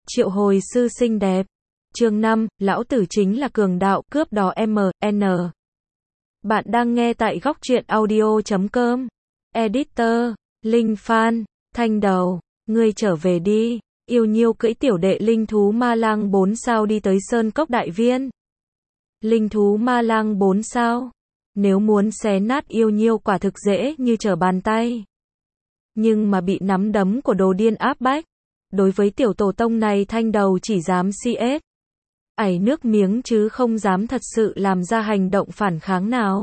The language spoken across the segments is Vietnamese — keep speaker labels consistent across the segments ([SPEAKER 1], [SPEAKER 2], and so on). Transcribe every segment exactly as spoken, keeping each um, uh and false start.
[SPEAKER 1] Triệu hồi sư xinh đẹp. Chương năm, lão tử chính là cường đạo, cướp đó em en. Bạn đang nghe tại góc truyện audio chấm com. Editor, Linh Phan, Thanh Đầu, ngươi trở về đi. Yêu Nhiêu cưỡi tiểu đệ linh thú ma lang bốn sao đi tới Sơn Cốc Đại Viên. Linh thú ma lang bốn sao. Nếu muốn xé nát Yêu Nhiêu quả thực dễ như trở bàn tay. Nhưng mà bị nắm đấm của đồ điên áp bách. Đối với tiểu tổ tông này Thanh Đầu chỉ dám xê ét. Ảy nước miếng chứ không dám thật sự làm ra hành động phản kháng nào.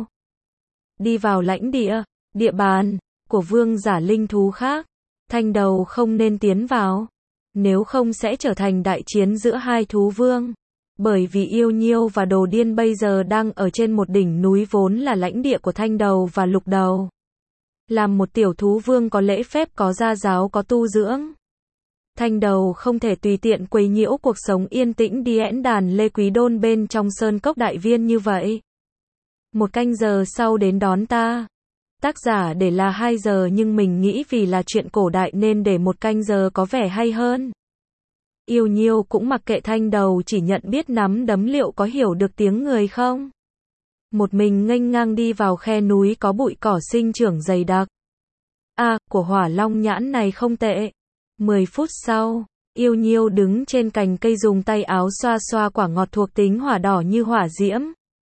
[SPEAKER 1] Đi vào lãnh địa, địa bàn của vương giả linh thú khác, Thanh Đầu không nên tiến vào. Nếu không sẽ trở thành đại chiến giữa hai thú vương. Bởi vì Yêu Nhiêu và Đồ Điên bây giờ đang ở trên một đỉnh núi vốn là lãnh địa của Thanh Đầu và Lục Đầu. Làm một tiểu thú vương có lễ phép, có gia giáo, có tu dưỡng. Thanh Đầu không thể tùy tiện quấy nhiễu cuộc sống yên tĩnh đi ẽn đàn Lê Quý Đôn bên trong Sơn Cốc Đại Viên như vậy. Một canh giờ sau đến đón ta. Tác giả để là hai giờ nhưng mình nghĩ vì là chuyện cổ đại nên để một canh giờ có vẻ hay hơn. Yêu Nhiêu cũng mặc kệ Thanh Đầu, chỉ nhận biết nắm đấm liệu có hiểu được tiếng người không. Một mình nghênh ngang đi vào khe núi có bụi cỏ sinh trưởng dày đặc. À, của hỏa long nhãn này không tệ. Mười phút sau, Yêu Nhiêu đứng trên cành cây dùng tay áo xoa xoa quả ngọt thuộc tính hỏa đỏ như hỏa diễm.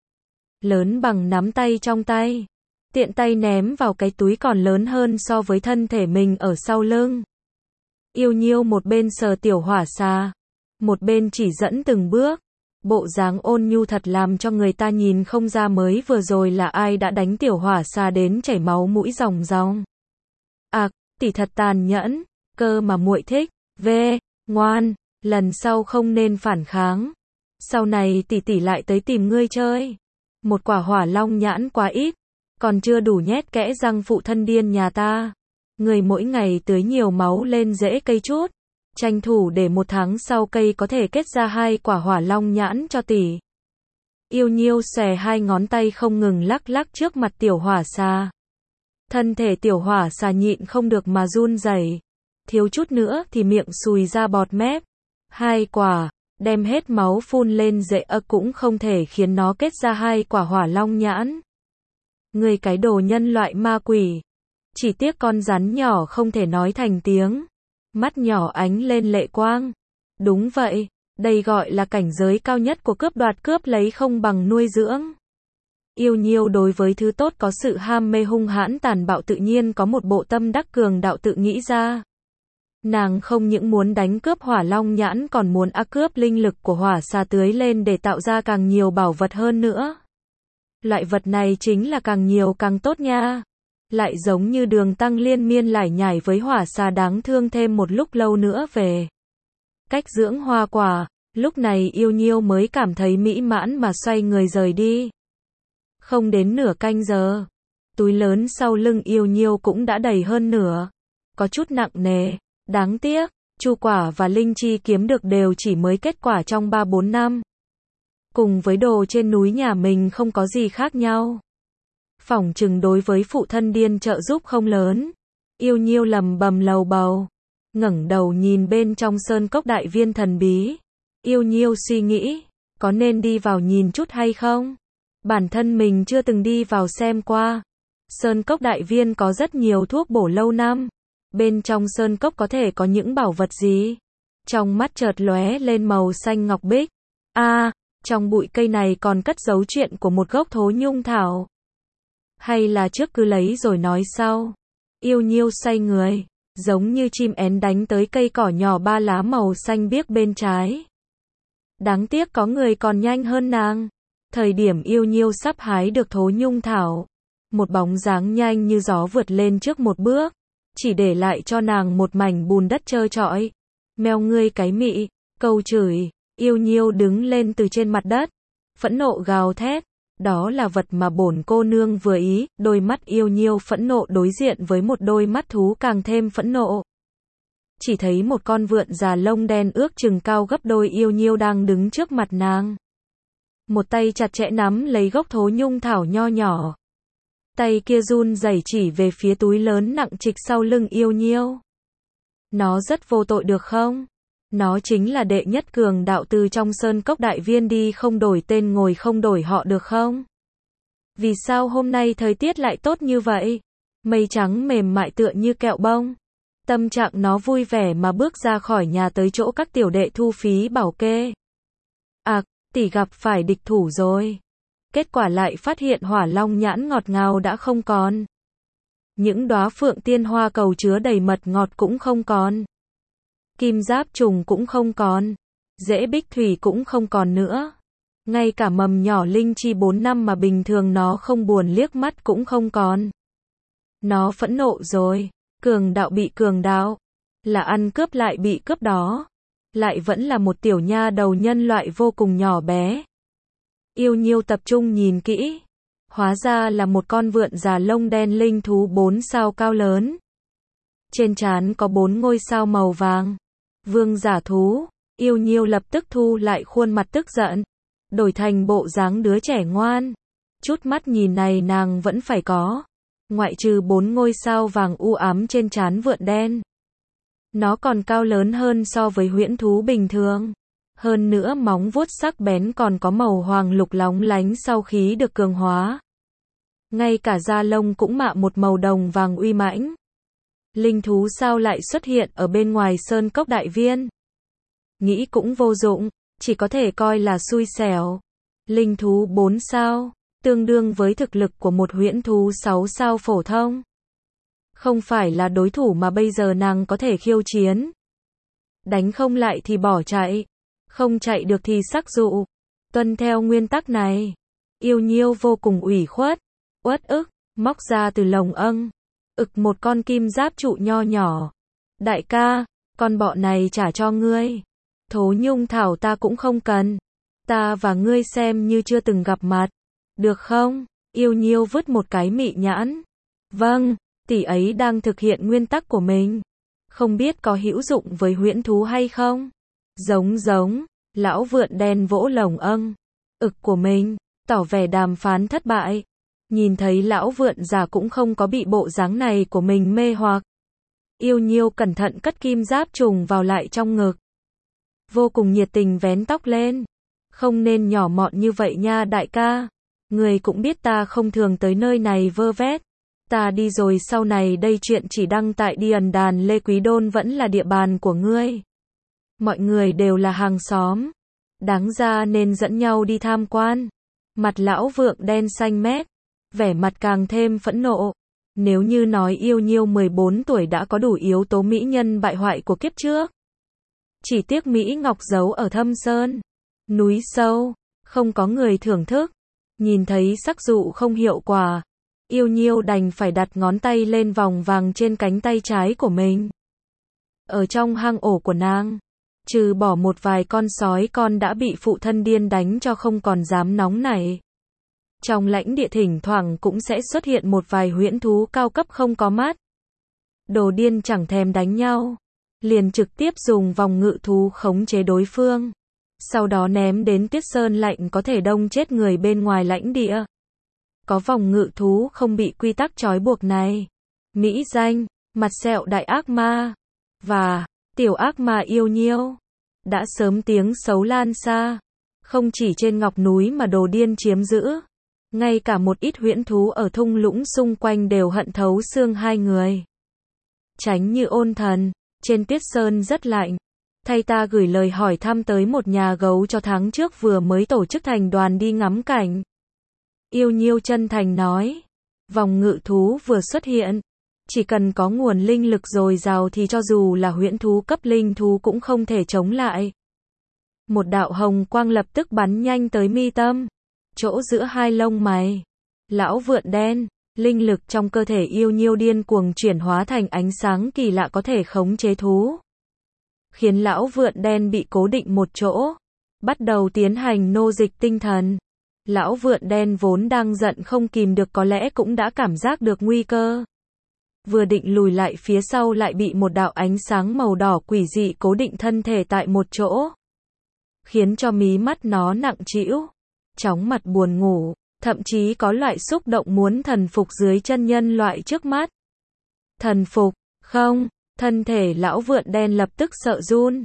[SPEAKER 1] Lớn bằng nắm tay trong tay. Tiện tay ném vào cái túi còn lớn hơn so với thân thể mình ở sau lưng. Yêu Nhiêu một bên sờ tiểu hỏa xà, một bên chỉ dẫn từng bước. Bộ dáng ôn nhu thật làm cho người ta nhìn không ra mới vừa rồi là ai đã đánh tiểu hỏa xà đến chảy máu mũi ròng ròng. À, tỷ thật tàn nhẫn, cơ mà muội thích. Vê, ngoan, lần sau không nên phản kháng. Sau này tỷ tỷ lại tới tìm ngươi chơi. Một quả hỏa long nhãn quá ít, còn chưa đủ nhét kẽ răng phụ thân điên nhà ta. Người mỗi ngày tưới nhiều máu lên rễ cây chút, tranh thủ để một tháng sau cây có thể kết ra hai quả hỏa long nhãn cho tỷ. Yêu Nhiêu xòe hai ngón tay không ngừng lắc lắc trước mặt tiểu hỏa xà. Thân thể tiểu hỏa xà nhịn không được mà run rẩy, thiếu chút nữa thì miệng sùi ra bọt mép. Hai quả, đem hết máu phun lên rễ ơ cũng không thể khiến nó kết ra hai quả hỏa long nhãn. Người cái đồ nhân loại ma quỷ. Chỉ tiếc con rắn nhỏ không thể nói thành tiếng. Mắt nhỏ ánh lên lệ quang. Đúng vậy, đây gọi là cảnh giới cao nhất của cướp đoạt, cướp lấy không bằng nuôi dưỡng. Yêu Nhiêu đối với thứ tốt có sự ham mê hung hãn tàn bạo, tự nhiên có một bộ tâm đắc cường đạo tự nghĩ ra. Nàng không những muốn đánh cướp hỏa long nhãn còn muốn ác cướp linh lực của hỏa xà tưới lên để tạo ra càng nhiều bảo vật hơn nữa. Loại vật này chính là càng nhiều càng tốt nha. Lại giống như Đường Tăng liên miên lải nhải với hỏa xà đáng thương thêm một lúc lâu nữa về cách dưỡng hoa quả. Lúc này Yêu Nhiêu mới cảm thấy mỹ mãn mà xoay người rời đi. Không đến nửa canh giờ, túi lớn sau lưng Yêu Nhiêu cũng đã đầy hơn nửa. Có chút nặng nề. Đáng tiếc, chu quả và linh chi kiếm được đều chỉ mới kết quả trong ba bốn năm. Cùng với đồ trên núi nhà mình không có gì khác nhau. Phỏng chừng đối với phụ thân điên trợ giúp không lớn. Yêu Nhiêu lầm bầm lầu bầu, ngẩng đầu nhìn bên trong Sơn Cốc Đại Viên thần bí. Yêu Nhiêu suy nghĩ, có nên đi vào nhìn chút hay không? Bản thân mình chưa từng đi vào xem qua. Sơn Cốc Đại Viên có rất nhiều thuốc bổ lâu năm. Bên trong sơn cốc có thể có những bảo vật gì? Trong mắt chợt lóe lên màu xanh ngọc bích. A, à, trong bụi cây này còn cất giấu chuyện của một gốc thố nhung thảo. Hay là trước cứ lấy rồi nói sau? Yêu Nhiêu xoay người, giống như chim én đánh tới cây cỏ nhỏ ba lá màu xanh biếc bên trái. Đáng tiếc có người còn nhanh hơn nàng. Thời điểm Yêu Nhiêu sắp hái được thố nhung thảo, một bóng dáng nhanh như gió vượt lên trước một bước. Chỉ để lại cho nàng một mảnh bùn đất trơ trọi. Mèo ngươi cái mị, câu chửi. Yêu Nhiêu đứng lên từ trên mặt đất, phẫn nộ gào thét. Đó là vật mà bổn cô nương vừa ý. Đôi mắt Yêu Nhiêu phẫn nộ đối diện với một đôi mắt thú càng thêm phẫn nộ. Chỉ thấy một con vượn già lông đen ước chừng cao gấp đôi Yêu Nhiêu đang đứng trước mặt nàng. Một tay chặt chẽ nắm lấy gốc thố nhung thảo nho nhỏ. Tay kia run rẩy chỉ về phía túi lớn nặng trịch sau lưng Yêu Nhiêu. Nó rất vô tội được không? Nó chính là đệ nhất cường đạo từ trong sơn cốc đại viên đi không đổi tên ngồi không đổi họ được không? Vì sao hôm nay thời tiết lại tốt như vậy? Mây trắng mềm mại tựa như kẹo bông. Tâm trạng nó vui vẻ mà bước ra khỏi nhà tới chỗ các tiểu đệ thu phí bảo kê. À, tỷ gặp phải địch thủ rồi. Kết quả lại phát hiện hỏa long nhãn ngọt ngào đã không còn. Những đóa phượng tiên hoa cầu chứa đầy mật ngọt cũng không còn. Kim giáp trùng cũng không còn. Rễ bích thủy cũng không còn nữa. Ngay cả mầm nhỏ linh chi bốn năm mà bình thường nó không buồn liếc mắt cũng không còn. Nó phẫn nộ rồi. Cường đạo bị cường đạo. Là ăn cướp lại bị cướp đó. Lại vẫn là một tiểu nha đầu nhân loại vô cùng nhỏ bé. Yêu Nhiêu tập trung nhìn kỹ. Hóa ra là một con vượn già lông đen linh thú bốn sao cao lớn. Trên trán có bốn ngôi sao màu vàng. Vương giả thú. Yêu Nhiêu lập tức thu lại khuôn mặt tức giận. Đổi thành bộ dáng đứa trẻ ngoan. Chút mắt nhìn này nàng vẫn phải có. Ngoại trừ bốn ngôi sao vàng u ám trên trán vượn đen. Nó còn cao lớn hơn so với huyễn thú bình thường. Hơn nữa móng vuốt sắc bén còn có màu hoàng lục lóng lánh sau khi được cường hóa. Ngay cả da lông cũng mạ một màu đồng vàng uy mãnh. Linh thú sao lại xuất hiện ở bên ngoài sơn cốc đại viên? Nghĩ cũng vô dụng, chỉ có thể coi là xui xẻo. Linh thú bốn sao, tương đương với thực lực của một huyễn thú sáu sao phổ thông. Không phải là đối thủ mà bây giờ nàng có thể khiêu chiến. Đánh không lại thì bỏ chạy. Không chạy được thì sắc dụ. Tuân theo nguyên tắc này. Yêu Nhiêu vô cùng ủy khuất. Uất ức, móc ra từ lồng âng. Ực một con kim giáp trụ nho nhỏ. Đại ca, con bọ này trả cho ngươi. Thố nhung thảo ta cũng không cần. Ta và ngươi xem như chưa từng gặp mặt. Được không? Yêu Nhiêu vứt một cái mị nhãn. Vâng, tỷ ấy đang thực hiện nguyên tắc của mình. Không biết có hữu dụng với huyễn thú hay không? Giống giống, lão vượn đen vỗ lồng âng. Ực của mình, tỏ vẻ đàm phán thất bại. Nhìn thấy lão vượn già cũng không có bị bộ dáng này của mình mê hoặc. Yêu Nhiêu cẩn thận cất kim giáp trùng vào lại trong ngực. Vô cùng nhiệt tình vén tóc lên. Không nên nhỏ mọn như vậy nha đại ca. Người cũng biết ta không thường tới nơi này vơ vét. Ta đi rồi sau này đây chuyện chỉ đăng tại Điền Đàn Lê Quý Đôn vẫn là địa bàn của ngươi. Mọi người đều là hàng xóm. Đáng ra nên dẫn nhau đi tham quan. Mặt lão vượng đen xanh mét. Vẻ mặt càng thêm phẫn nộ. Nếu như nói Yêu Nhiêu mười bốn tuổi đã có đủ yếu tố mỹ nhân bại hoại của kiếp trước. Chỉ tiếc Mỹ Ngọc giấu ở thâm sơn. Núi sâu. Không có người thưởng thức. Nhìn thấy sắc dụ không hiệu quả. Yêu Nhiêu đành phải đặt ngón tay lên vòng vàng trên cánh tay trái của mình. Ở trong hang ổ của nàng. Trừ bỏ một vài con sói con đã bị phụ thân điên đánh cho không còn dám nóng nảy. Trong lãnh địa thỉnh thoảng cũng sẽ xuất hiện một vài huyễn thú cao cấp không có mắt. Đồ điên chẳng thèm đánh nhau. Liền trực tiếp dùng vòng ngự thú khống chế đối phương. Sau đó ném đến tuyết sơn lạnh có thể đông chết người bên ngoài lãnh địa. Có vòng ngự thú không bị quy tắc trói buộc này. Mỹ danh, mặt sẹo đại ác ma. Và, tiểu ác ma Yêu Nhiêu. Đã sớm tiếng xấu lan xa. Không chỉ trên ngọc núi mà đồ điên chiếm giữ. Ngay cả một ít huyễn thú ở thung lũng xung quanh đều hận thấu xương hai người. Tránh như ôn thần, trên tuyết sơn rất lạnh. Thay ta gửi lời hỏi thăm tới một nhà gấu cho tháng trước vừa mới tổ chức thành đoàn đi ngắm cảnh. Yêu Nhiêu chân thành nói. Vòng ngự thú vừa xuất hiện. Chỉ cần có nguồn linh lực dồi dào thì cho dù là huyễn thú cấp linh thú cũng không thể chống lại. Một đạo hồng quang lập tức bắn nhanh tới mi tâm. Chỗ giữa hai lông mày. Lão vượn đen. Linh lực trong cơ thể Yêu Nhiêu điên cuồng chuyển hóa thành ánh sáng kỳ lạ có thể khống chế thú. Khiến lão vượn đen bị cố định một chỗ. Bắt đầu tiến hành nô dịch tinh thần. Lão vượn đen vốn đang giận không kìm được có lẽ cũng đã cảm giác được nguy cơ. Vừa định lùi lại phía sau lại bị một đạo ánh sáng màu đỏ quỷ dị cố định thân thể tại một chỗ. Khiến cho mí mắt nó nặng trĩu. Chóng mặt buồn ngủ. Thậm chí có loại xúc động muốn thần phục dưới chân nhân loại trước mắt. Thần phục, không, thân thể lão vượn đen lập tức sợ run.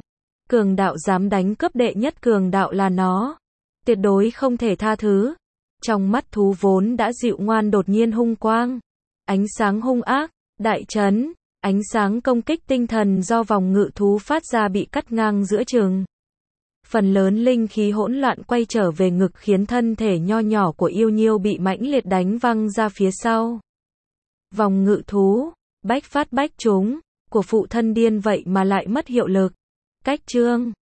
[SPEAKER 1] Cường đạo dám đánh cướp đệ nhất cường đạo là nó. Tuyệt đối không thể tha thứ. Trong mắt thú vốn đã dịu ngoan đột nhiên hung quang. Ánh sáng hung ác, đại chấn, ánh sáng công kích tinh thần do vòng ngự thú phát ra bị cắt ngang giữa chừng. Phần lớn linh khí hỗn loạn quay trở về ngực khiến thân thể nho nhỏ của yêu nhiêu bị mãnh liệt đánh văng ra phía sau. Vòng ngự thú, bách phát bách trúng, của phụ thân điên vậy mà lại mất hiệu lực. Cách chương